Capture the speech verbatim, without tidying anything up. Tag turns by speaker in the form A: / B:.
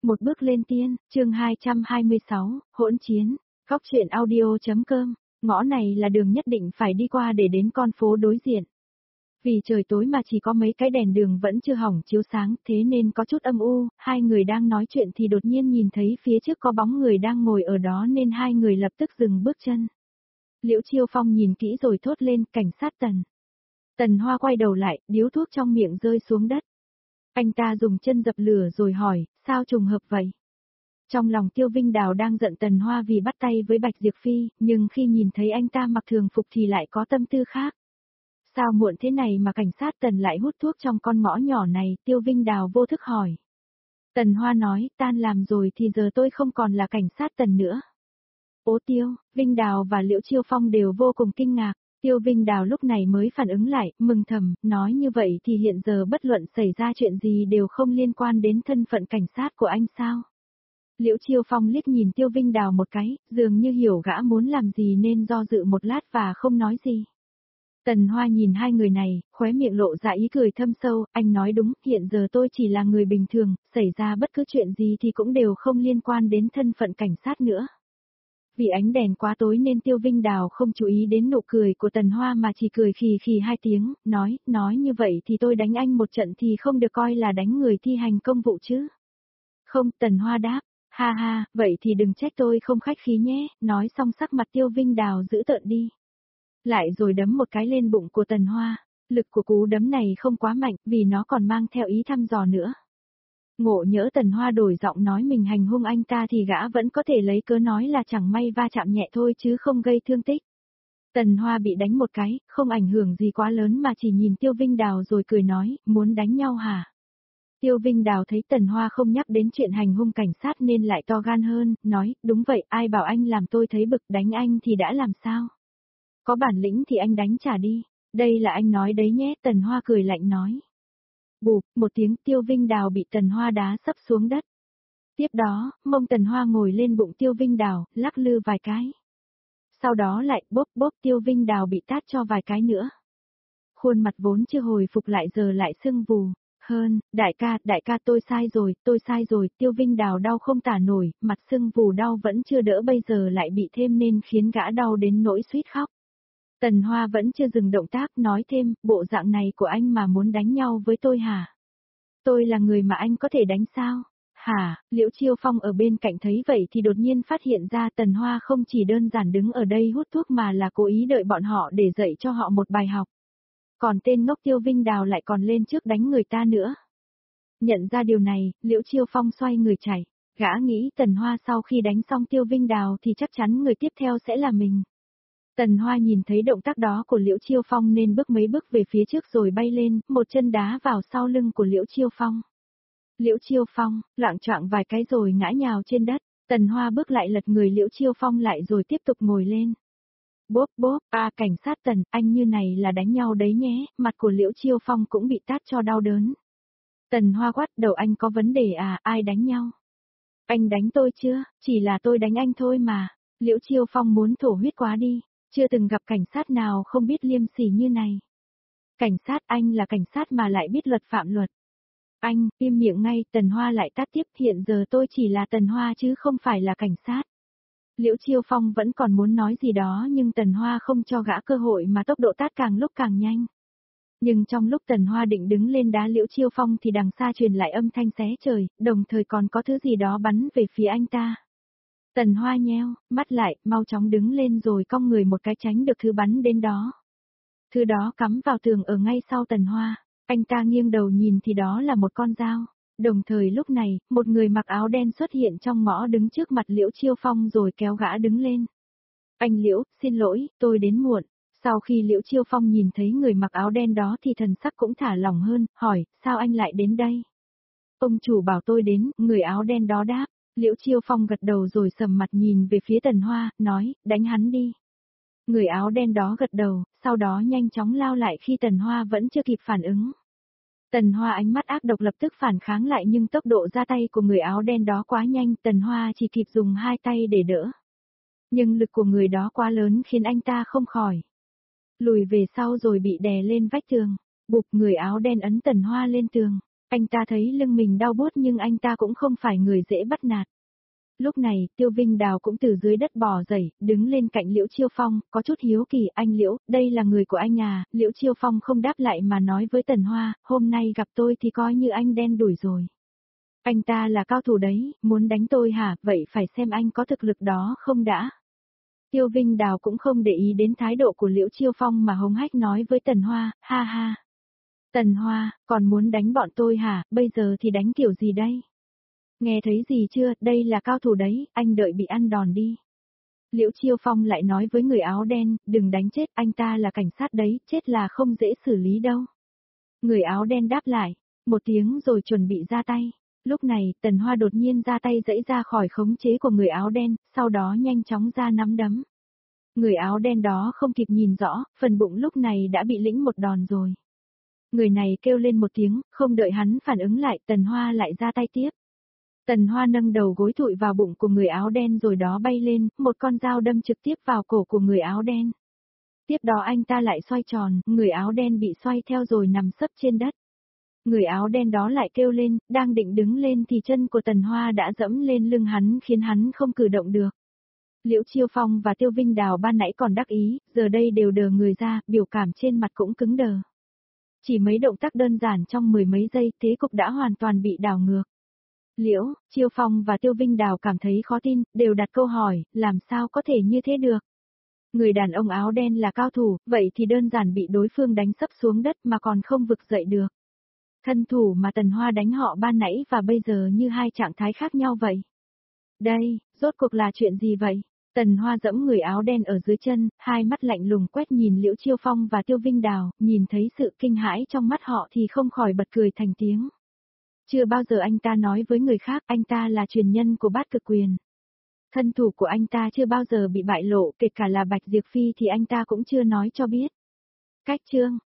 A: Một bước lên tiên, chương hai trăm hai mươi sáu, hỗn chiến, góc truyện audio.com, ngõ này là đường nhất định phải đi qua để đến con phố đối diện. Vì trời tối mà chỉ có mấy cái đèn đường vẫn chưa hỏng chiếu sáng, thế nên có chút âm u, hai người đang nói chuyện thì đột nhiên nhìn thấy phía trước có bóng người đang ngồi ở đó nên hai người lập tức dừng bước chân. Liễu Chiêu Phong nhìn kỹ rồi thốt lên, cảnh sát Tần. Tần Hoa quay đầu lại, điếu thuốc trong miệng rơi xuống đất. Anh ta dùng chân dập lửa rồi hỏi, sao trùng hợp vậy? Trong lòng Tiêu Vinh Đào đang giận Tần Hoa vì bắt tay với Bạch Diệp Phi, nhưng khi nhìn thấy anh ta mặc thường phục thì lại có tâm tư khác. Sao muộn thế này mà cảnh sát Tần lại hút thuốc trong con ngõ nhỏ này, Tiêu Vinh Đào vô thức hỏi. Tần Hoa nói, tan làm rồi thì giờ tôi không còn là cảnh sát Tần nữa. Ố Tiêu, Vinh Đào và Liễu Chiêu Phong đều vô cùng kinh ngạc. Tiêu Vinh Đào lúc này mới phản ứng lại, mừng thầm, nói như vậy thì hiện giờ bất luận xảy ra chuyện gì đều không liên quan đến thân phận cảnh sát của anh sao? Liễu Chiêu Phong liếc nhìn Tiêu Vinh Đào một cái, dường như hiểu gã muốn làm gì nên do dự một lát và không nói gì. Tần Hoa nhìn hai người này, khóe miệng lộ ra ý cười thâm sâu, anh nói đúng, hiện giờ tôi chỉ là người bình thường, xảy ra bất cứ chuyện gì thì cũng đều không liên quan đến thân phận cảnh sát nữa. Vì ánh đèn quá tối nên Tiêu Vinh Đào không chú ý đến nụ cười của Tần Hoa mà chỉ cười khì khì hai tiếng, nói, nói như vậy thì tôi đánh anh một trận thì không được coi là đánh người thi hành công vụ chứ. Không, Tần Hoa đáp, ha ha, vậy thì đừng trách tôi không khách khí nhé, nói xong sắc mặt Tiêu Vinh Đào giữ tợn đi. Lại rồi đấm một cái lên bụng của Tần Hoa, lực của cú đấm này không quá mạnh vì nó còn mang theo ý thăm dò nữa. Ngộ nhỡ Tần Hoa đổi giọng nói mình hành hung anh ta thì gã vẫn có thể lấy cớ nói là chẳng may va chạm nhẹ thôi chứ không gây thương tích. Tần Hoa bị đánh một cái, không ảnh hưởng gì quá lớn mà chỉ nhìn Tiêu Vinh Đào rồi cười nói, muốn đánh nhau hả? Tiêu Vinh Đào thấy Tần Hoa không nhắc đến chuyện hành hung cảnh sát nên lại to gan hơn, nói, đúng vậy, ai bảo anh làm tôi thấy bực, đánh anh thì đã làm sao? Có bản lĩnh thì anh đánh trả đi, đây là anh nói đấy nhé, Tần Hoa cười lạnh nói. Bụp, một tiếng Tiêu Vinh Đào bị Tần Hoa đá sấp xuống đất. Tiếp đó, mông Tần Hoa ngồi lên bụng Tiêu Vinh Đào, lắc lư vài cái. Sau đó lại bốp bốp Tiêu Vinh Đào bị tát cho vài cái nữa. Khuôn mặt vốn chưa hồi phục lại giờ lại sưng vù. Hơn, đại ca, đại ca tôi sai rồi, tôi sai rồi, Tiêu Vinh Đào đau không tả nổi, mặt sưng vù đau vẫn chưa đỡ bây giờ lại bị thêm nên khiến gã đau đến nỗi suýt khóc. Tần Hoa vẫn chưa dừng động tác nói thêm, bộ dạng này của anh mà muốn đánh nhau với tôi hả? Tôi là người mà anh có thể đánh sao? Hả, Liễu Chiêu Phong ở bên cạnh thấy vậy thì đột nhiên phát hiện ra Tần Hoa không chỉ đơn giản đứng ở đây hút thuốc mà là cố ý đợi bọn họ để dạy cho họ một bài học. Còn tên ngốc Tiêu Vinh Đào lại còn lên trước đánh người ta nữa. Nhận ra điều này, Liễu Chiêu Phong xoay người chạy. Gã nghĩ Tần Hoa sau khi đánh xong Tiêu Vinh Đào thì chắc chắn người tiếp theo sẽ là mình. Tần Hoa nhìn thấy động tác đó của Liễu Chiêu Phong nên bước mấy bước về phía trước rồi bay lên, một chân đá vào sau lưng của Liễu Chiêu Phong. Liễu Chiêu Phong, loạng choạng vài cái rồi ngã nhào trên đất, Tần Hoa bước lại lật người Liễu Chiêu Phong lại rồi tiếp tục ngồi lên. Bốp bốp, à cảnh sát Tần, anh như này là đánh nhau đấy nhé, mặt của Liễu Chiêu Phong cũng bị tát cho đau đớn. Tần Hoa quát, đầu anh có vấn đề à, ai đánh nhau? Anh đánh tôi chưa, chỉ là tôi đánh anh thôi mà. Liễu Chiêu Phong muốn thổ huyết quá đi. Chưa từng gặp cảnh sát nào không biết liêm sỉ như này. Cảnh sát, anh là cảnh sát mà lại biết luật phạm luật. Anh, im miệng ngay, Tần Hoa lại tát tiếp, hiện giờ tôi chỉ là Tần Hoa chứ không phải là cảnh sát. Liễu Chiêu Phong vẫn còn muốn nói gì đó nhưng Tần Hoa không cho gã cơ hội mà tốc độ tát càng lúc càng nhanh. Nhưng trong lúc Tần Hoa định đứng lên đá Liễu Chiêu Phong thì đằng xa truyền lại âm thanh xé trời, đồng thời còn có thứ gì đó bắn về phía anh ta. Tần Hoa nheo, mắt lại, mau chóng đứng lên rồi cong người một cái tránh được thứ bắn đến đó. Thứ đó cắm vào tường ở ngay sau Tần Hoa, anh ta nghiêng đầu nhìn thì đó là một con dao. Đồng thời lúc này, một người mặc áo đen xuất hiện trong ngõ đứng trước mặt Liễu Chiêu Phong rồi kéo gã đứng lên. Anh Liễu, xin lỗi, tôi đến muộn. Sau khi Liễu Chiêu Phong nhìn thấy người mặc áo đen đó thì thần sắc cũng thả lỏng hơn, hỏi, sao anh lại đến đây? Ông chủ bảo tôi đến, người áo đen đó đáp. Liễu Chiêu Phong gật đầu rồi sầm mặt nhìn về phía Tần Hoa, nói, đánh hắn đi. Người áo đen đó gật đầu, sau đó nhanh chóng lao lại khi Tần Hoa vẫn chưa kịp phản ứng. Tần Hoa ánh mắt ác độc lập tức phản kháng lại nhưng tốc độ ra tay của người áo đen đó quá nhanh, Tần Hoa chỉ kịp dùng hai tay để đỡ. Nhưng lực của người đó quá lớn khiến anh ta không khỏi. Lùi về sau rồi bị đè lên vách tường, bụp người áo đen ấn Tần Hoa lên tường. Anh ta thấy lưng mình đau buốt nhưng anh ta cũng không phải người dễ bắt nạt. Lúc này, Tiêu Vinh Đào cũng từ dưới đất bò dậy, đứng lên cạnh Liễu Chiêu Phong, có chút hiếu kỳ, anh Liễu, đây là người của anh à, Liễu Chiêu Phong không đáp lại mà nói với Tần Hoa, hôm nay gặp tôi thì coi như anh đen đủi rồi. Anh ta là cao thủ đấy, muốn đánh tôi hả, vậy phải xem anh có thực lực đó không đã. Tiêu Vinh Đào cũng không để ý đến thái độ của Liễu Chiêu Phong mà hống hách nói với Tần Hoa, ha ha. Tần Hoa, còn muốn đánh bọn tôi hả, bây giờ thì đánh kiểu gì đây? Nghe thấy gì chưa, đây là cao thủ đấy, anh đợi bị ăn đòn đi. Liễu Chiêu Phong lại nói với người áo đen, đừng đánh chết, anh ta là cảnh sát đấy, chết là không dễ xử lý đâu. Người áo đen đáp lại, một tiếng rồi chuẩn bị ra tay. Lúc này, Tần Hoa đột nhiên ra tay giãy ra khỏi khống chế của người áo đen, sau đó nhanh chóng ra nắm đấm. Người áo đen đó không kịp nhìn rõ, phần bụng lúc này đã bị lĩnh một đòn rồi. Người này kêu lên một tiếng, không đợi hắn phản ứng lại, Tần Hoa lại ra tay tiếp. Tần Hoa nâng đầu gối thụi vào bụng của người áo đen rồi đó bay lên, một con dao đâm trực tiếp vào cổ của người áo đen. Tiếp đó anh ta lại xoay tròn, người áo đen bị xoay theo rồi nằm sấp trên đất. Người áo đen đó lại kêu lên, đang định đứng lên thì chân của Tần Hoa đã dẫm lên lưng hắn khiến hắn không cử động được. Liễu Chiêu Phong và Tiêu Vinh Đào ban nãy còn đắc ý, giờ đây đều đờ người ra, biểu cảm trên mặt cũng cứng đờ. Chỉ mấy động tác đơn giản trong mười mấy giây, thế cục đã hoàn toàn bị đảo ngược. Liễu, Chiêu Phong và Tiêu Vinh Đào cảm thấy khó tin, đều đặt câu hỏi, làm sao có thể như thế được? Người đàn ông áo đen là cao thủ, vậy thì đơn giản bị đối phương đánh sấp xuống đất mà còn không vực dậy được. Thân thủ mà Tần Hoa đánh họ ban nãy và bây giờ như hai trạng thái khác nhau vậy. Đây, rốt cuộc là chuyện gì vậy? Tần Hoa giẫm người áo đen ở dưới chân, hai mắt lạnh lùng quét nhìn Liễu Chiêu Phong và Tiêu Vinh Đào, nhìn thấy sự kinh hãi trong mắt họ thì không khỏi bật cười thành tiếng. Chưa bao giờ anh ta nói với người khác anh ta là truyền nhân của Bát Cực Quyền. Thân thủ của anh ta chưa bao giờ bị bại lộ, kể cả là Bạch Diệp Phi thì anh ta cũng chưa nói cho biết. Cách chương